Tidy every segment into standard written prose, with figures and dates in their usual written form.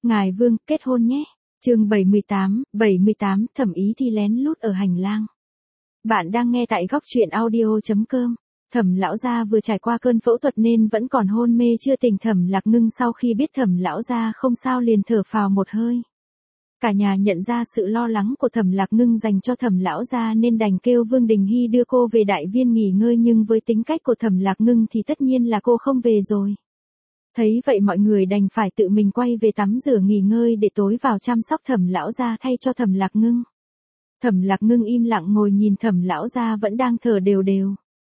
Ngài Vương, kết hôn nhé. Chương 78, Thẩm Ý Thi lén lút ở hành lang. Bạn đang nghe tại góc truyện audio.com. Thẩm lão gia vừa trải qua cơn phẫu thuật nên vẫn còn hôn mê chưa tỉnh. Thẩm Lạc Ngưng sau khi biết Thẩm lão gia không sao liền thở phào một hơi. Cả nhà nhận ra sự lo lắng của Thẩm Lạc Ngưng dành cho Thẩm lão gia nên đành kêu Vương Đình Hy đưa cô về đại viên nghỉ ngơi, nhưng với tính cách của Thẩm Lạc Ngưng thì tất nhiên là cô không về rồi. Thấy vậy mọi người đành phải tự mình quay về tắm rửa nghỉ ngơi để tối vào chăm sóc Thẩm lão gia thay cho Thẩm Lạc Ngưng. Thẩm Lạc Ngưng im lặng ngồi nhìn Thẩm lão gia vẫn đang thở đều đều.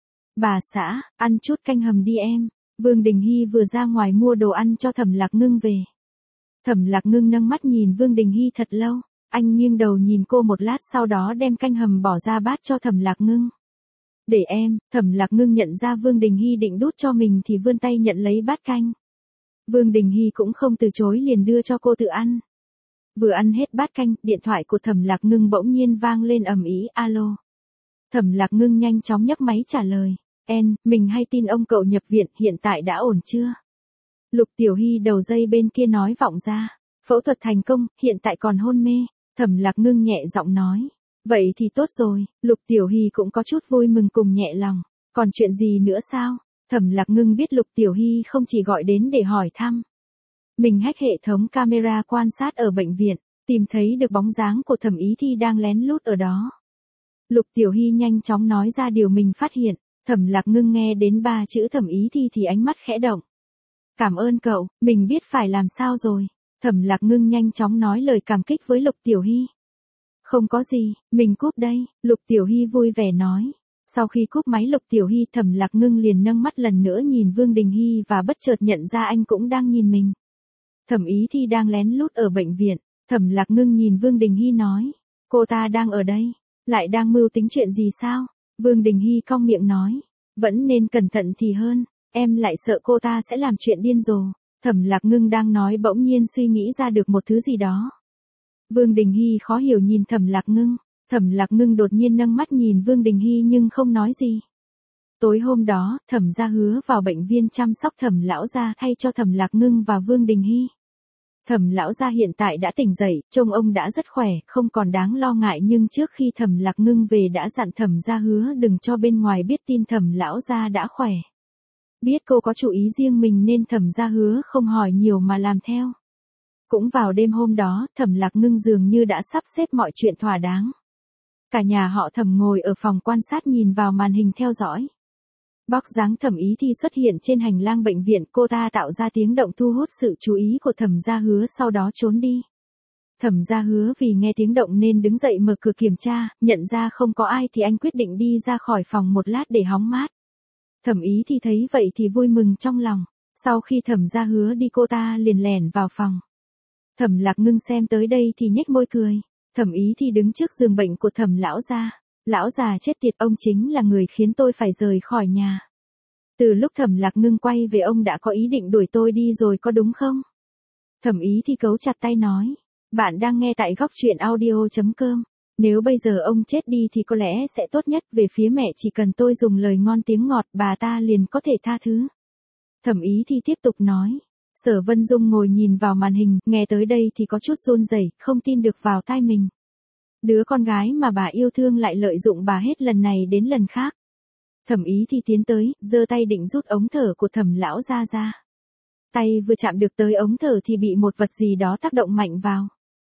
Bà xã, ăn chút canh hầm đi em. Vương Đình Hy vừa ra ngoài mua đồ ăn cho Thẩm Lạc Ngưng về. Thẩm Lạc Ngưng nâng mắt nhìn Vương Đình Hy thật lâu, anh nghiêng đầu nhìn cô một lát sau đó đem canh hầm bỏ ra bát cho Thẩm Lạc Ngưng. Để em. Thẩm Lạc Ngưng nhận ra Vương Đình Hy định đút cho mình thì vươn tay nhận lấy bát canh. Vương Đình Hy cũng không từ chối liền đưa cho cô tự ăn. Vừa ăn hết bát canh, điện thoại của Thẩm Lạc Ngưng bỗng nhiên vang lên ầm ĩ, alo. Thẩm Lạc Ngưng nhanh chóng nhấc máy trả lời, mình hay tin ông cậu nhập viện, hiện tại đã ổn chưa? Lục Tiểu Hy đầu dây bên kia nói vọng ra, phẫu thuật thành công, hiện tại còn hôn mê. Thẩm Lạc Ngưng nhẹ giọng nói, vậy thì tốt rồi. Lục Tiểu Hy cũng có chút vui mừng cùng nhẹ lòng, còn chuyện gì nữa sao? Thẩm Lạc Ngưng biết Lục Tiểu Hy không chỉ gọi đến để hỏi thăm. Mình hack hệ thống camera quan sát ở bệnh viện, tìm thấy được bóng dáng của Thẩm Ý Thi đang lén lút ở đó. Lục Tiểu Hy nhanh chóng nói ra điều mình phát hiện. Thẩm Lạc Ngưng nghe đến 3 chữ Thẩm Ý Thi thì ánh mắt khẽ động. Cảm ơn cậu, mình biết phải làm sao rồi. Thẩm Lạc Ngưng nhanh chóng nói lời cảm kích với Lục Tiểu Hy. Không có gì, mình cúp đây. Lục Tiểu Hy vui vẻ nói. Sau khi cúp máy Lục Tiểu Hy, Thẩm Lạc Ngưng liền nâng mắt lần nữa nhìn Vương Đình Hy và bất chợt nhận ra anh cũng đang nhìn mình. Thẩm Ý Thi đang lén lút ở bệnh viện. Thẩm Lạc Ngưng nhìn Vương Đình Hy nói, cô ta đang ở đây, lại đang mưu tính chuyện gì sao? Vương Đình Hy cong miệng nói, vẫn nên cẩn thận thì hơn, em lại sợ cô ta sẽ làm chuyện điên rồ. Thẩm Lạc Ngưng đang nói bỗng nhiên suy nghĩ ra được một thứ gì đó. Vương Đình Hy khó hiểu nhìn Thẩm Lạc Ngưng. Thẩm Lạc Ngưng đột nhiên nâng mắt nhìn Vương Đình Hy nhưng không nói gì. Tối hôm đó, Thẩm gia hứa vào bệnh viện chăm sóc Thẩm lão gia thay cho Thẩm Lạc Ngưng và Vương Đình Hy. Thẩm lão gia hiện tại đã tỉnh dậy, trông ông đã rất khỏe, không còn đáng lo ngại, nhưng trước khi Thẩm Lạc Ngưng về đã dặn Thẩm gia hứa đừng cho bên ngoài biết tin Thẩm lão gia đã khỏe. Biết cô có chủ ý riêng mình nên Thẩm gia hứa không hỏi nhiều mà làm theo. Cũng vào đêm hôm đó, Thẩm Lạc Ngưng dường như đã sắp xếp mọi chuyện thỏa đáng. Cả nhà họ Thẩm ngồi ở phòng quan sát nhìn vào màn hình theo dõi. Bóng dáng Thẩm Ý Thi xuất hiện trên hành lang bệnh viện, cô ta tạo ra tiếng động thu hút sự chú ý của Thẩm gia hứa sau đó trốn đi. Thẩm gia hứa vì nghe tiếng động nên đứng dậy mở cửa kiểm tra, nhận ra không có ai thì anh quyết định đi ra khỏi phòng một lát để hóng mát. Thẩm Ý Thi thấy vậy thì vui mừng trong lòng, sau khi Thẩm gia hứa đi cô ta liền lẻn vào phòng. Thẩm Lạc Ngưng xem tới đây thì nhếch môi cười. Thẩm Ý Thi đứng trước giường bệnh của Thẩm lão gia. Lão già chết tiệt, ông chính là người khiến tôi phải rời khỏi nhà. Từ lúc Thẩm Lạc Ngưng quay về ông đã có ý định đuổi tôi đi rồi có đúng không? Thẩm Ý Thi cấu chặt tay nói. Bạn đang nghe tại góc truyện audio.com. Nếu bây giờ ông chết đi thì có lẽ sẽ tốt nhất, về phía mẹ chỉ cần tôi dùng lời ngon tiếng ngọt bà ta liền có thể tha thứ. Thẩm Ý Thi tiếp tục nói. Sở Vân Dung ngồi nhìn vào màn hình, nghe tới đây thì có chút run rẩy, không tin được vào tai mình. Đứa con gái mà bà yêu thương lại lợi dụng bà hết lần này đến lần khác. Thẩm Ý Thi tiến tới, giơ tay định rút ống thở của Thẩm lão gia ra. Tay vừa chạm được tới ống thở thì bị một vật gì đó tác động mạnh vào.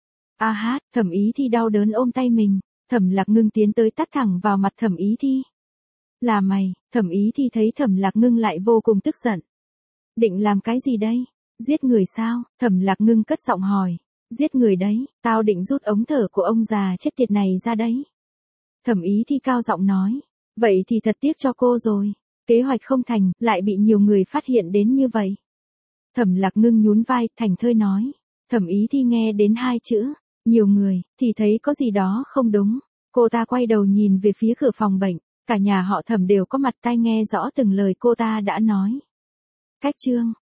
A hát, Thẩm Ý Thi đau đớn ôm tay mình. Thẩm Lạc Ngưng tiến tới tát thẳng vào mặt Thẩm Ý Thi. Là mày? Thẩm Ý Thi thấy Thẩm Lạc Ngưng lại vô cùng tức giận. Định làm cái gì đây? Giết người sao? Thẩm Lạc Ngưng cất giọng hỏi. Giết người đấy, tao định rút ống thở của ông già chết tiệt này ra đấy. Thẩm Ý Thi cao giọng nói. Vậy thì thật tiếc cho cô rồi. Kế hoạch không thành, lại bị nhiều người phát hiện đến như vậy. Thẩm Lạc Ngưng nhún vai, thảnh thơi nói. Thẩm Ý Thi nghe đến 2 chữ, nhiều người, thì thấy có gì đó không đúng. Cô ta quay đầu nhìn về phía cửa phòng bệnh. Cả nhà họ Thẩm đều có mặt tai nghe rõ từng lời cô ta đã nói. Cách chương